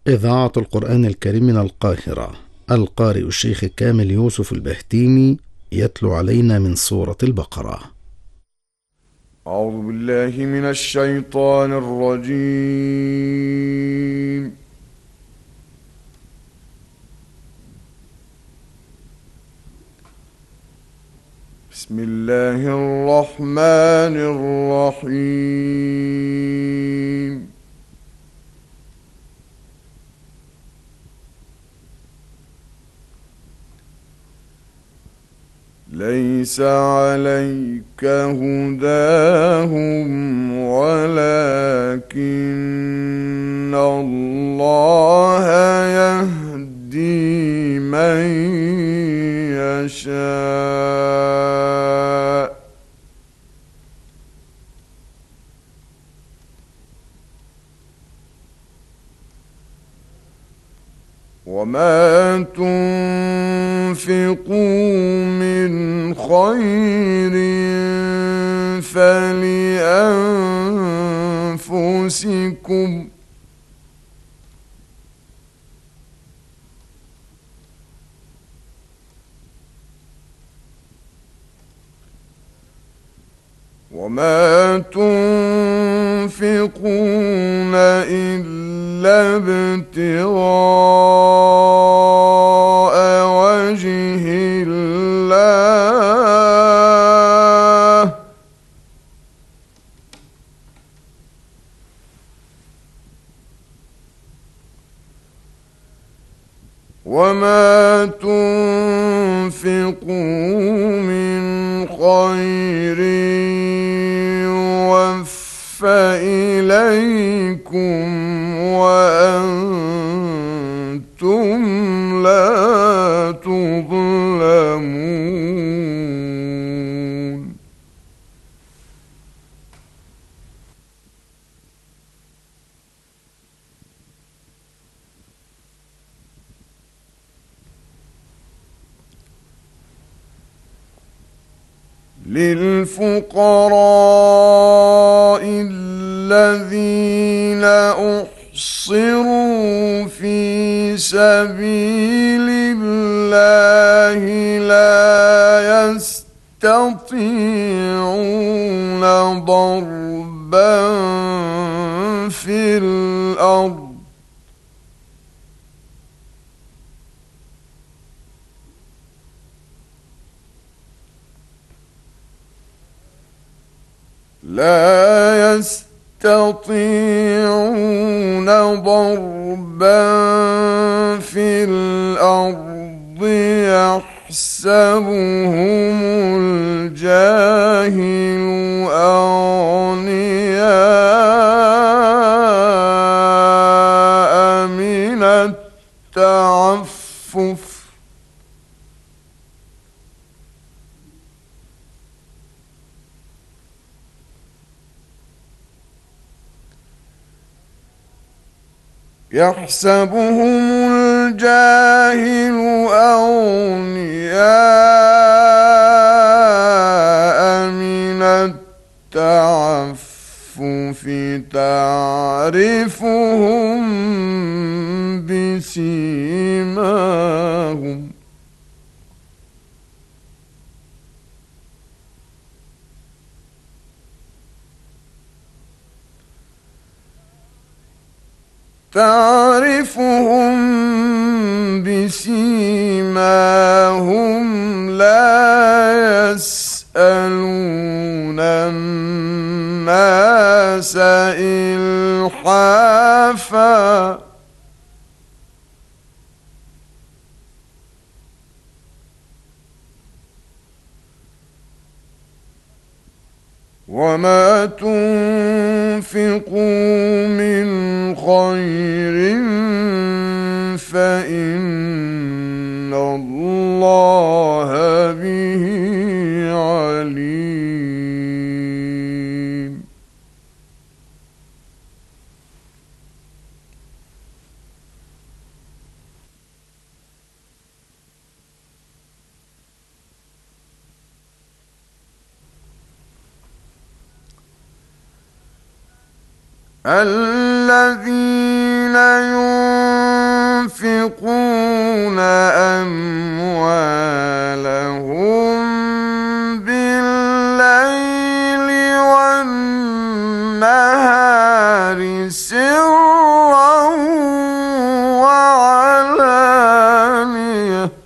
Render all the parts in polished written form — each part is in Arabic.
إذاعة القرآن الكريم من القاهرة. القارئ الشيخ كامل يوسف البهتيمي يتلو علينا من سورة البقرة. أعوذ بالله من الشيطان الرجيم. بسم الله الرحمن الرحيم. ليس عليك هداهم ولكن الله يهدي من يشاء وما تنفقوا من خير فلأنفسكم وما تنفقون إلا ابتغاء وجه الله وما تنفقوا من خير يوفى إليكم وأنتم لا تظلمون. للفقراء الذين أحصروا في سبيل الله لا يستطيعون ضربا في الأرض يحسبهم الجاهل أغنياء من التعفف يحسبهم الجاهل أغنياء من التعفف تعرفهم بسيماهم لا يسألون الناس إلحافا وما تنفقوا من خير فإن الله به عليم. الذين أموالهم بالليل والنهار سرا وعلانية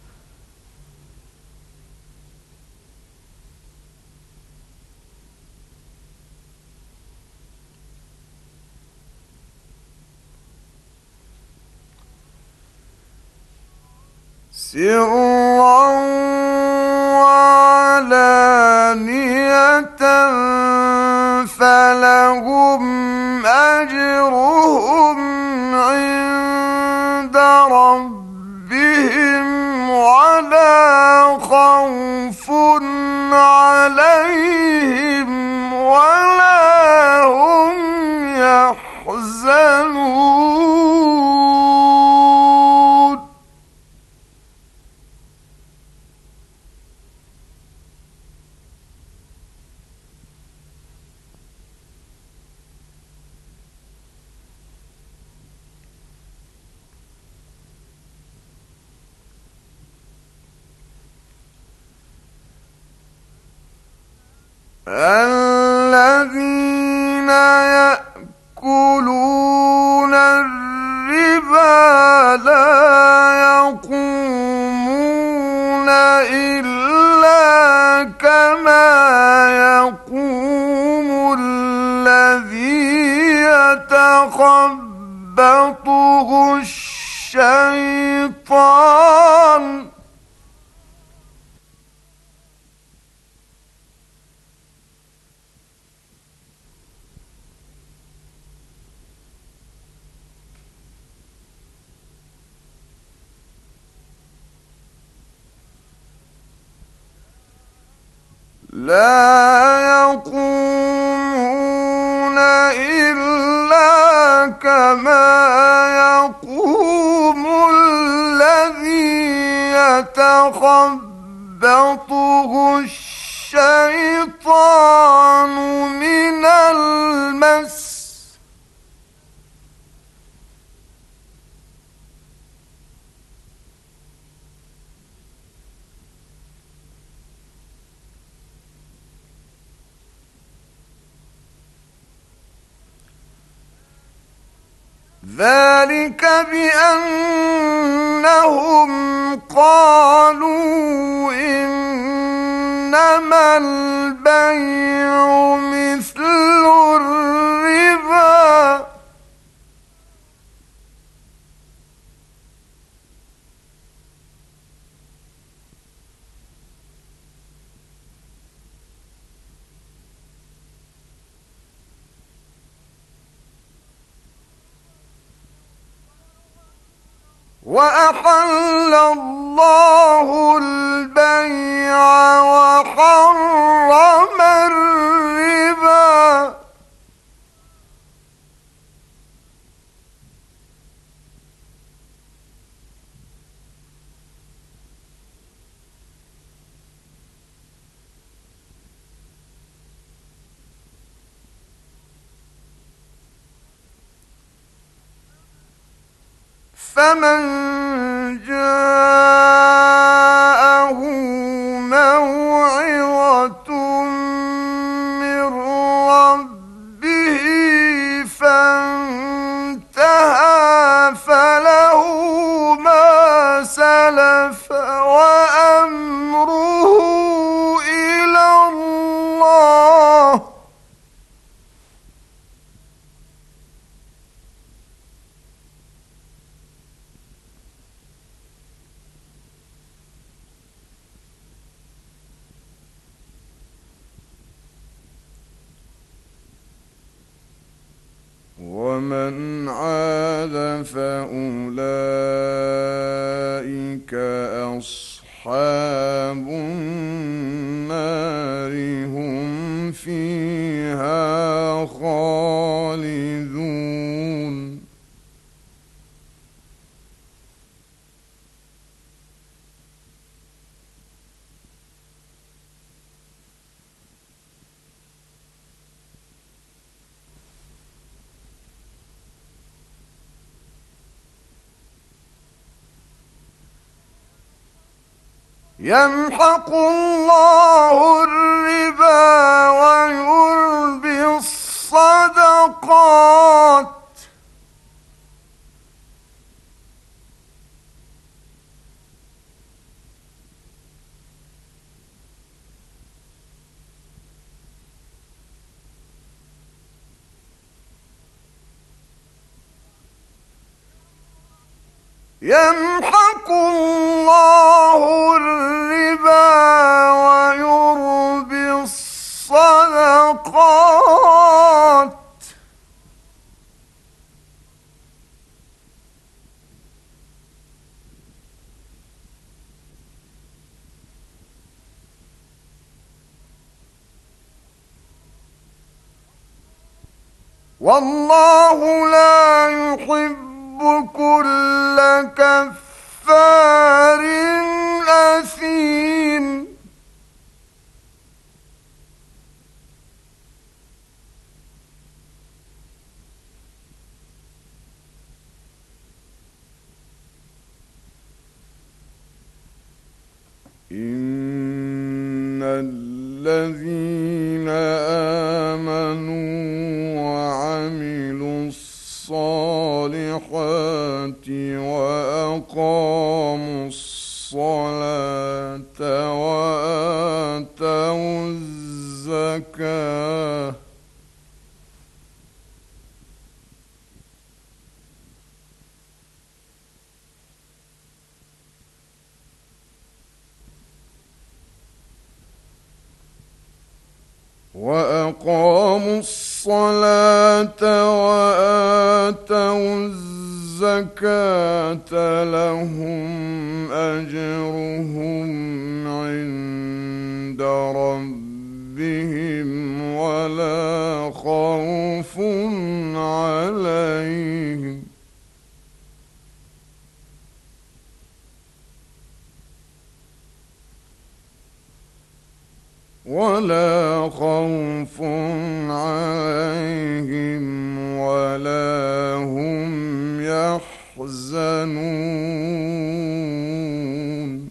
فلهم أجرهم عند ربهم ولا خوف عليهم ولا هم يحزنون الذين يأكلون الربا لا يقومون إلا كما يقوم الذي يتخبطه الشيطان إلا كما يقوم الذي يتخبطه الشيطان من المس ذلك بأنهم قالوا إنما البيع مثل الربا وأحل الله البيع وحرم الربا فمن جاءه موعظة من ربه فانتهى فله ما سلف وأمره إلى الله ومن عاد فأولئك أصحاب النار هم فيها خالدون يمحق الله الربا ويربي الصدقات يمحق الله الربا ويربي الصدقات والله لا يحب كل كفار أثيم إن الذين آمنوا وعملوا الصالحات وأقاموا الصلاة وآتوا الزكاة وآتوا الزكاة لهم أجرهم عند ربهم ولا خوف عليهم ولا هم يحزنون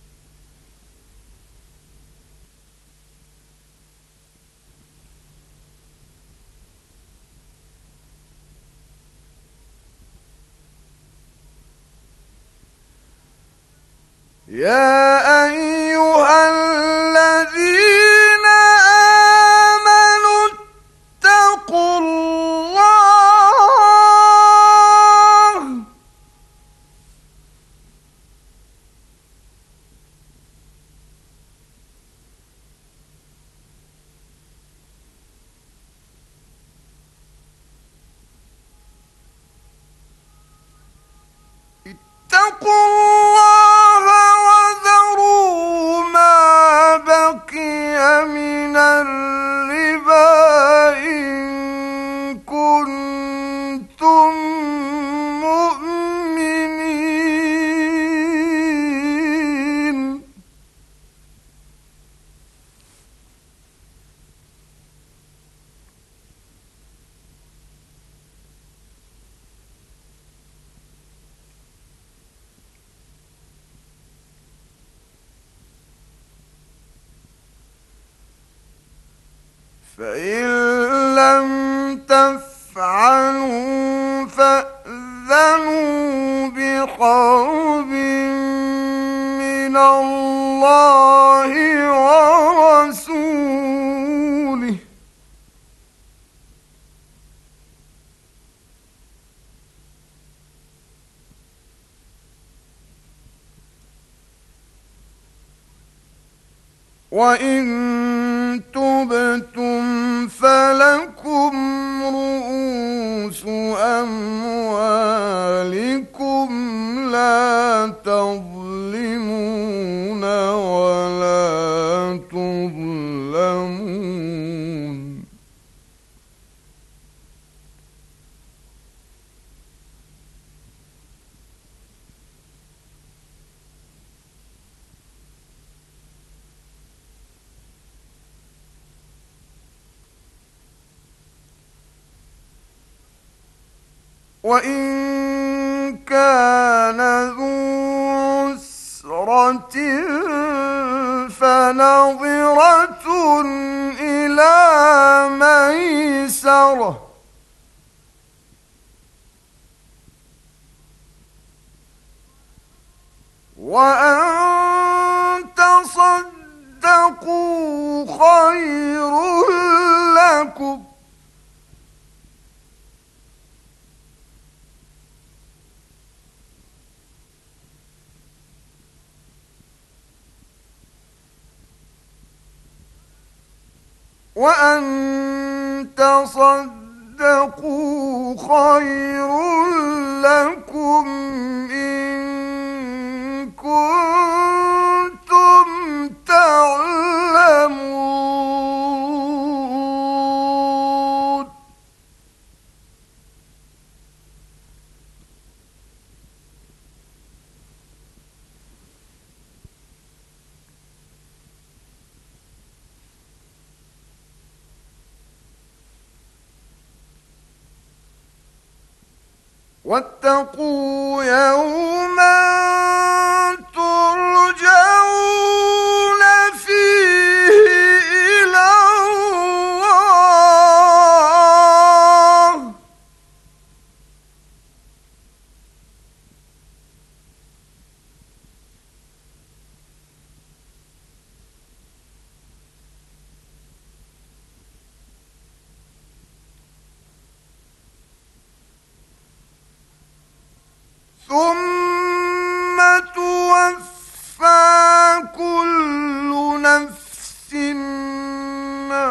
يا أيها الذين آمنوا اتقوا الله اتقوا الله وذروا ما بقي من الربا إن كنتم مؤمنين فإن لم تفعلوا فأذنوا بحرب من الله ورسوله وإن تبتم فلكم رؤوس أموالكم لا تظلمون ولا تظلمون وإن كان ذو عسرة فنظرة إلى ميسرة وأن تصدقوا خير لكم إن كنتم تعلمون واتقوا يوما ترجعون فيه إلى الله ثم توفى كل نفس ما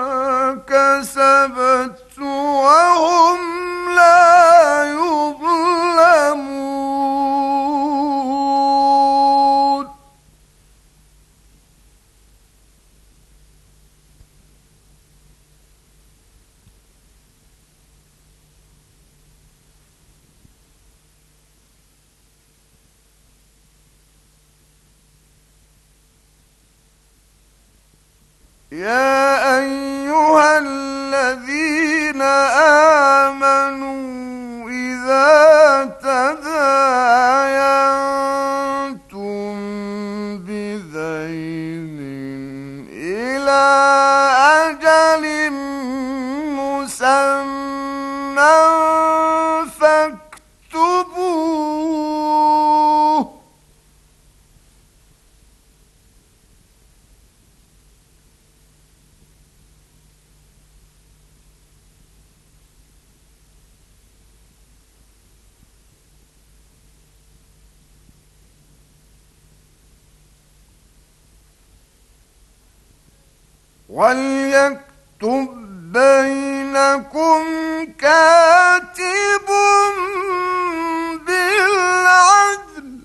كسبت وهم لا يظلمون يا أيها الذين آمنوا إذا تداينتم بدين إلى أجل مسمى فاكتبوه وليكتب بينكم كاتب بالعدل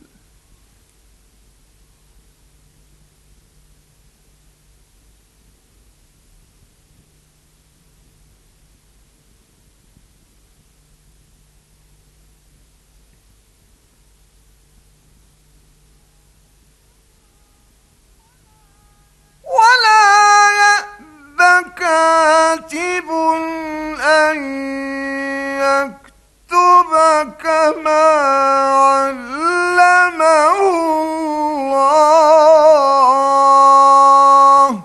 ولا يأب كاتب أن يكتب كما علمه الله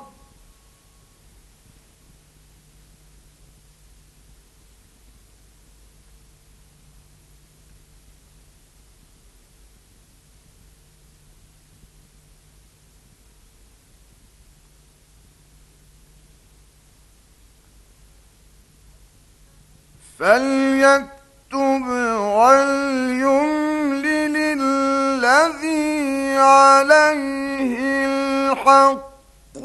فليكتب وليملل الذي عليه الحق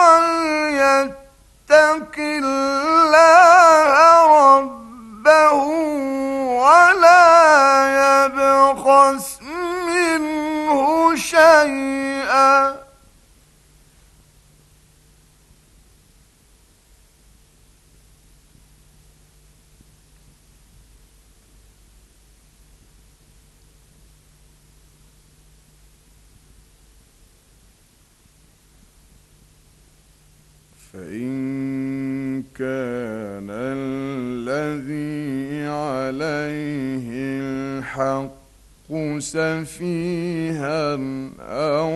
وليتق الله ربه ولا يبخس منه شيئا فإن كان الذي عليه الحق سفيها أو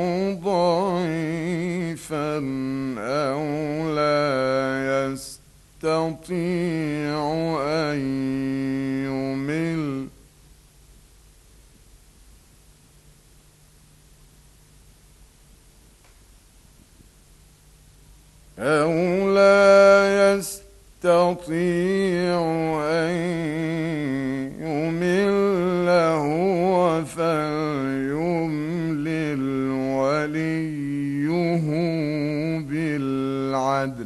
ضعيفا أو لا يستطيع أن يمل هو فليملل وليه بالعدل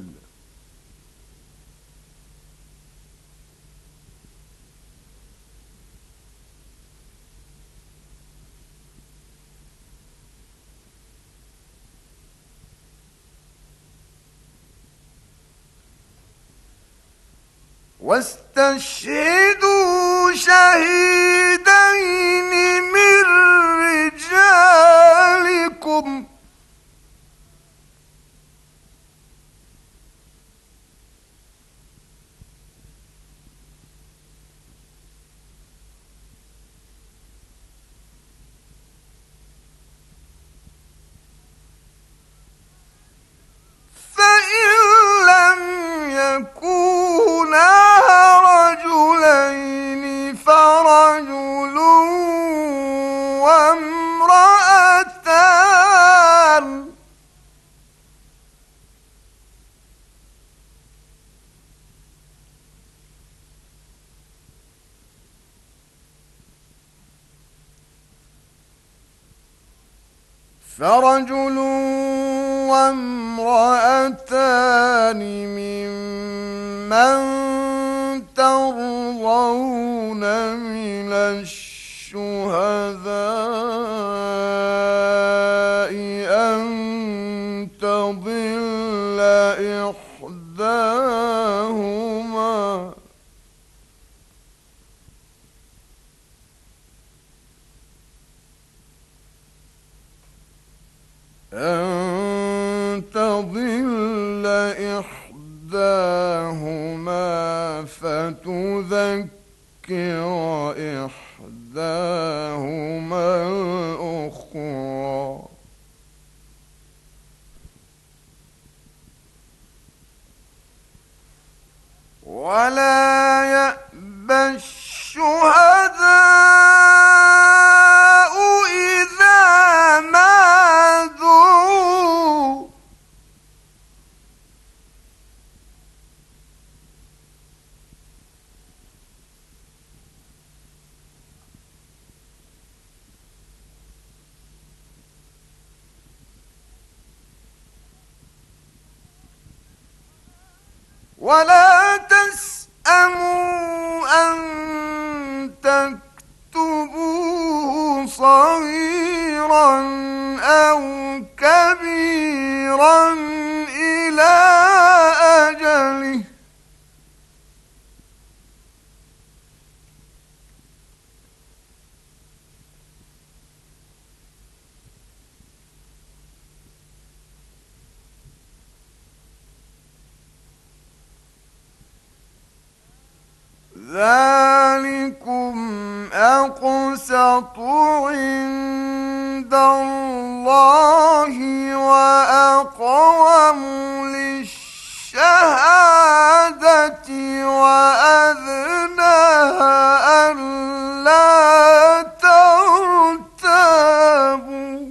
واستشهدوا شهيدين من رجالكم فإن لم يكونا رجلين فرجل وامرأتان وامرأتان ممن ترضون من الشهداء أن تضل إحداهما فتذكر إحداهما الأخرى ولا يأبى الشهداء إذا ما دعوا ولا تسأموا أن تكتبوه صغيرا أو كبيرا إلى أجله ذلكم أقسط عند الله وأقوم للشهادة وأدنى ألا ترتابوا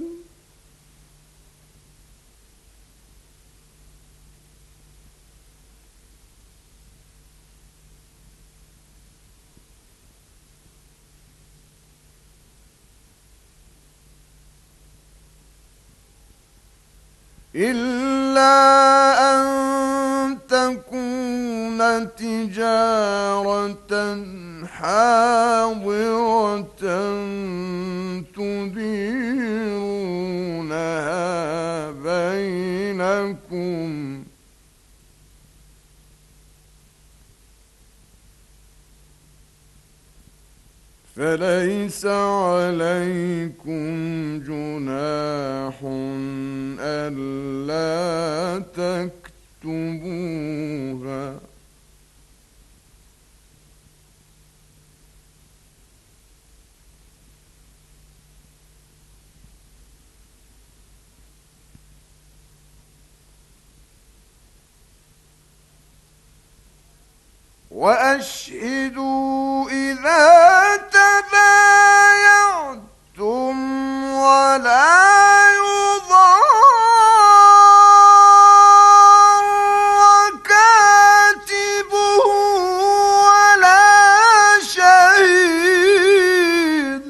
إلا أن تكون تجارة حاضرة تديرونها بينكم فليس عليكم جناح ألا تكتبوها وأشهدوا إذا تبايعتم ولا يضار كاتب ولا شهيد.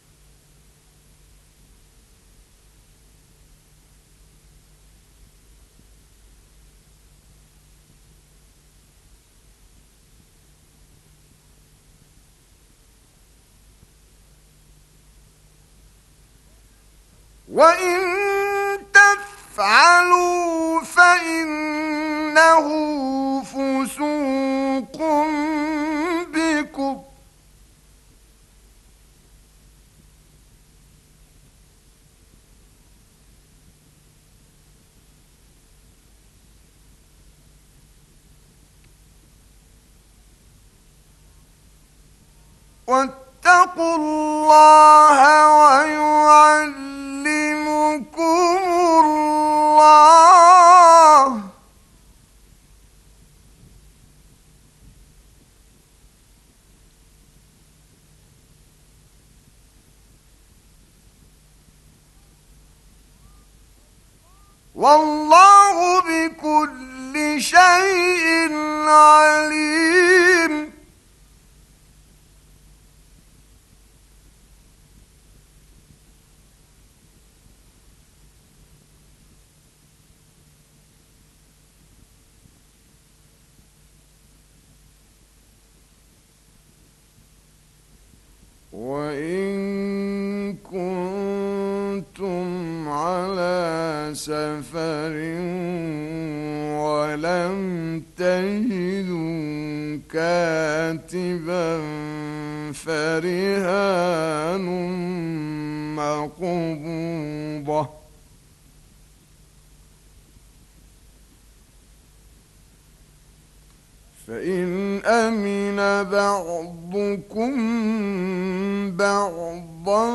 وإن تفعلوا فإنه فسوق بكم واتقوا الله ويعلمكم الله. والله بكل شيء عليم. وإن كنتم على سفر ولم تجدوا كاتبا فرهان مقبوضة فإن أمن بعضكم بعضا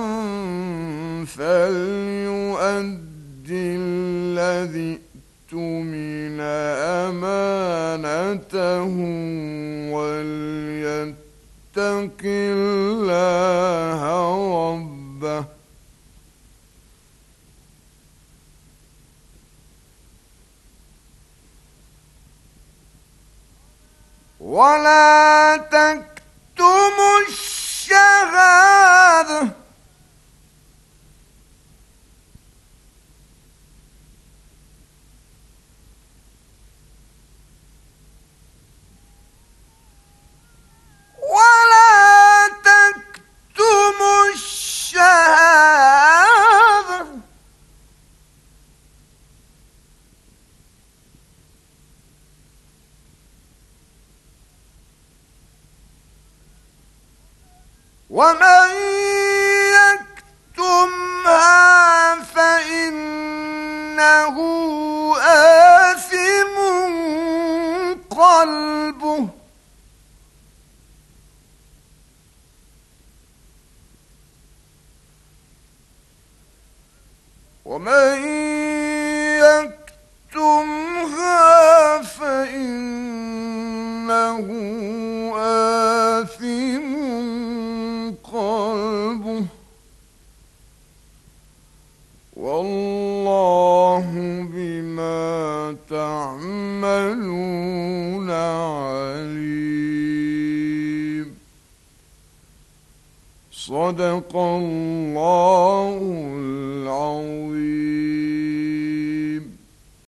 فليؤدي الذي اؤتمن أمانته وليتق الله ربه ولا تكتموا الشهادة ومن يكتمها فإنه آثم قلبه ومن يكتمها فإنه آثم قلبه والله بما تعملون عليم. صدق الله